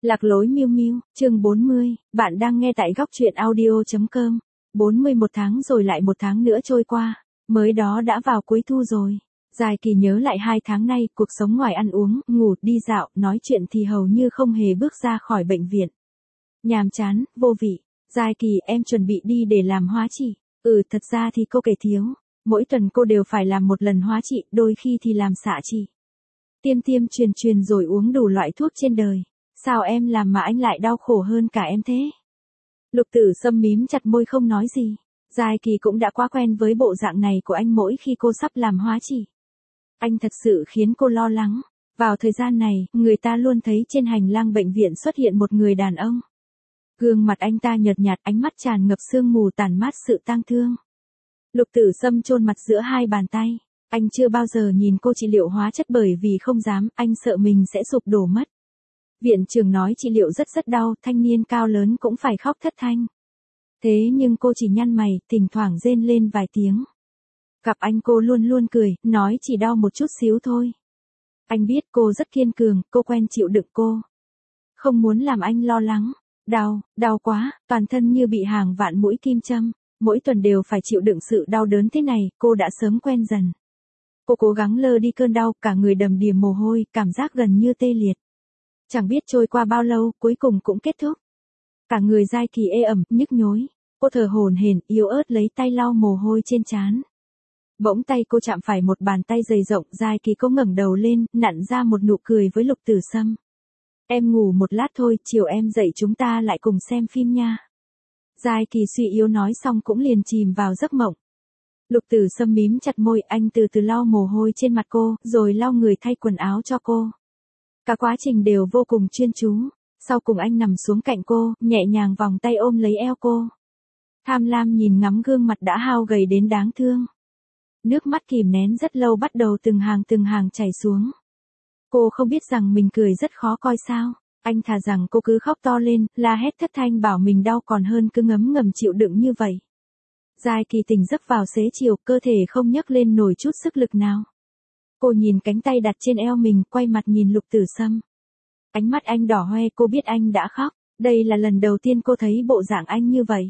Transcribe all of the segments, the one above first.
Lạc lối Miu Miu, chương 40, bạn đang nghe tại góc truyện audio.com. 41 tháng rồi lại một tháng nữa trôi qua, mới đó đã vào cuối thu rồi. Dài Kỳ nhớ lại 2 tháng nay, cuộc sống ngoài ăn uống, ngủ, đi dạo, nói chuyện thì hầu như không hề bước ra khỏi bệnh viện. Nhàm chán, vô vị. Dài Kỳ, em chuẩn bị đi để làm hóa trị. Thật ra thì cô kể thiếu. Mỗi tuần cô đều phải làm một lần hóa trị, đôi khi thì làm xạ trị. Tiêm truyền rồi uống đủ loại thuốc trên đời. Sao em làm mà anh lại đau khổ hơn cả em thế? Lục Tử Sâm mím chặt môi không nói gì. Dài Kỳ cũng đã quá quen với bộ dạng này của anh mỗi khi cô sắp làm hóa trị. Anh thật sự khiến cô lo lắng. Vào thời gian này, người ta luôn thấy trên hành lang bệnh viện xuất hiện một người đàn ông. Gương mặt anh ta nhợt nhạt, ánh mắt tràn ngập sương mù tàn mát sự tang thương. Lục Tử Sâm chôn mặt giữa hai bàn tay. Anh chưa bao giờ nhìn cô trị liệu hóa chất bởi vì không dám, anh sợ mình sẽ sụp đổ mất. Viện trưởng nói trị liệu rất đau, thanh niên cao lớn cũng phải khóc thất thanh. Thế nhưng cô chỉ nhăn mày, thỉnh thoảng rên lên vài tiếng. Gặp anh cô luôn cười, nói chỉ đau một chút xíu thôi. Anh biết cô rất kiên cường, cô quen chịu đựng cô. Không muốn làm anh lo lắng. Đau quá, toàn thân như bị hàng vạn mũi kim châm. Mỗi tuần đều phải chịu đựng sự đau đớn thế này, cô đã sớm quen dần. Cô cố gắng lơ đi cơn đau, cả người đầm đìa mồ hôi, cảm giác gần như tê liệt. Chẳng biết trôi qua bao lâu, cuối cùng cũng kết thúc. Cả người Dài Kỳ ê ẩm, nhức nhối. Cô thở hổn hển, yếu ớt lấy tay lau mồ hôi trên trán. Bỗng tay cô chạm phải một bàn tay dày rộng, Dài Kỳ cô ngẩng đầu lên, nặn ra một nụ cười với Lục Tử Sâm. Em ngủ một lát thôi, chiều em dậy chúng ta lại cùng xem phim nha. Dài Kỳ suy yếu nói xong cũng liền chìm vào giấc mộng. Lục Tử Sâm mím chặt môi, anh từ từ lau mồ hôi trên mặt cô, rồi lau người thay quần áo cho cô. Cả quá trình đều vô cùng chuyên chú. Sau cùng anh nằm xuống cạnh cô, nhẹ nhàng vòng tay ôm lấy eo cô. Tham lam nhìn ngắm gương mặt đã hao gầy đến đáng thương. Nước mắt kìm nén rất lâu bắt đầu từng hàng chảy xuống. Cô không biết rằng mình cười rất khó coi sao. Anh thà rằng cô cứ khóc to lên, la hét thất thanh bảo mình đau còn hơn cứ ngấm ngầm chịu đựng như vậy. Dài Kỳ tỉnh giấc vào xế chiều, cơ thể không nhấc lên nổi chút sức lực nào. Cô nhìn cánh tay đặt trên eo mình, quay mặt nhìn Lục Tử Sâm. Ánh mắt anh đỏ hoe, cô biết anh đã khóc. Đây là lần đầu tiên cô thấy bộ dạng anh như vậy.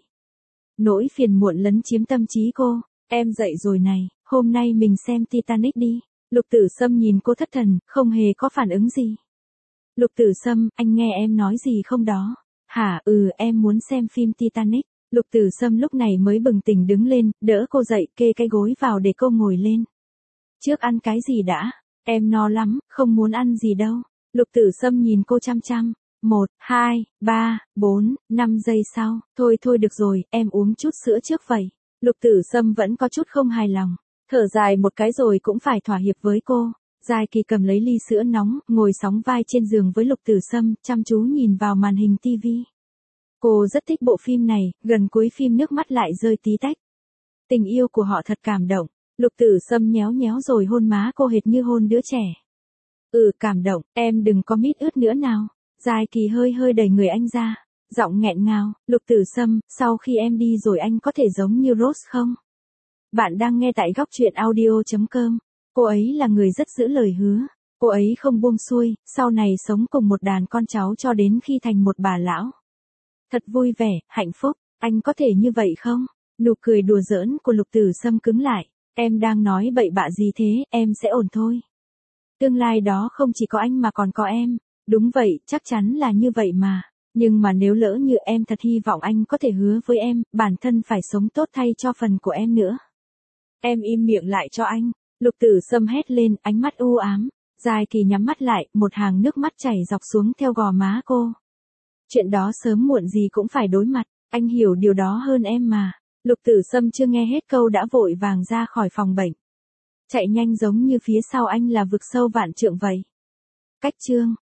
Nỗi phiền muộn lấn chiếm tâm trí cô. Em dậy rồi này, hôm nay mình xem Titanic đi. Lục Tử Sâm nhìn cô thất thần, không hề có phản ứng gì. Lục Tử Sâm, anh nghe em nói gì không đó? Hả, em muốn xem phim Titanic. Lục Tử Sâm lúc này mới bừng tỉnh đứng lên, đỡ cô dậy, kê cái gối vào để cô ngồi lên. Trước ăn cái gì đã? Em no lắm, không muốn ăn gì đâu. Lục Tử Sâm nhìn cô chăm chăm. 1, 2, 3, 4, 5 giây sau. Thôi được rồi, em uống chút sữa trước vậy. Lục Tử Sâm vẫn có chút không hài lòng. Thở dài một cái rồi cũng phải thỏa hiệp với cô. Dài Kỳ cầm lấy ly sữa nóng, ngồi sóng vai trên giường với Lục Tử Sâm, chăm chú nhìn vào màn hình tivi. Cô rất thích bộ phim này, gần cuối phim nước mắt lại rơi tí tách. Tình yêu của họ thật cảm động. Lục Tử Sâm nhéo rồi hôn má cô hệt như hôn đứa trẻ. Cảm động, em đừng có mít ướt nữa nào. Dài Kỳ hơi đẩy người anh ra, giọng nghẹn ngào. Lục Tử Sâm, sau khi em đi rồi anh có thể giống như Rose không? Bạn đang nghe tại góc truyện audio.com. Cô ấy là người rất giữ lời hứa. Cô ấy không buông xuôi, sau này sống cùng một đàn con cháu cho đến khi thành một bà lão. Thật vui vẻ, hạnh phúc, anh có thể như vậy không? Nụ cười đùa giỡn của Lục Tử Sâm cứng lại. Em đang nói bậy bạ gì thế, em sẽ ổn thôi. Tương lai đó không chỉ có anh mà còn có em. Đúng vậy, chắc chắn là như vậy mà. Nhưng mà nếu lỡ như em thật hy vọng anh có thể hứa với em, bản thân phải sống tốt thay cho phần của em nữa. Em im miệng lại cho anh. Lục Tử Sâm hét lên, ánh mắt u ám. Dài Kỳ nhắm mắt lại, một hàng nước mắt chảy dọc xuống theo gò má cô. Chuyện đó sớm muộn gì cũng phải đối mặt, anh hiểu điều đó hơn em mà. Lục Tử Sâm chưa nghe hết câu đã vội vàng ra khỏi phòng bệnh. Chạy nhanh giống như phía sau anh là vực sâu vạn trượng vậy. Cách chương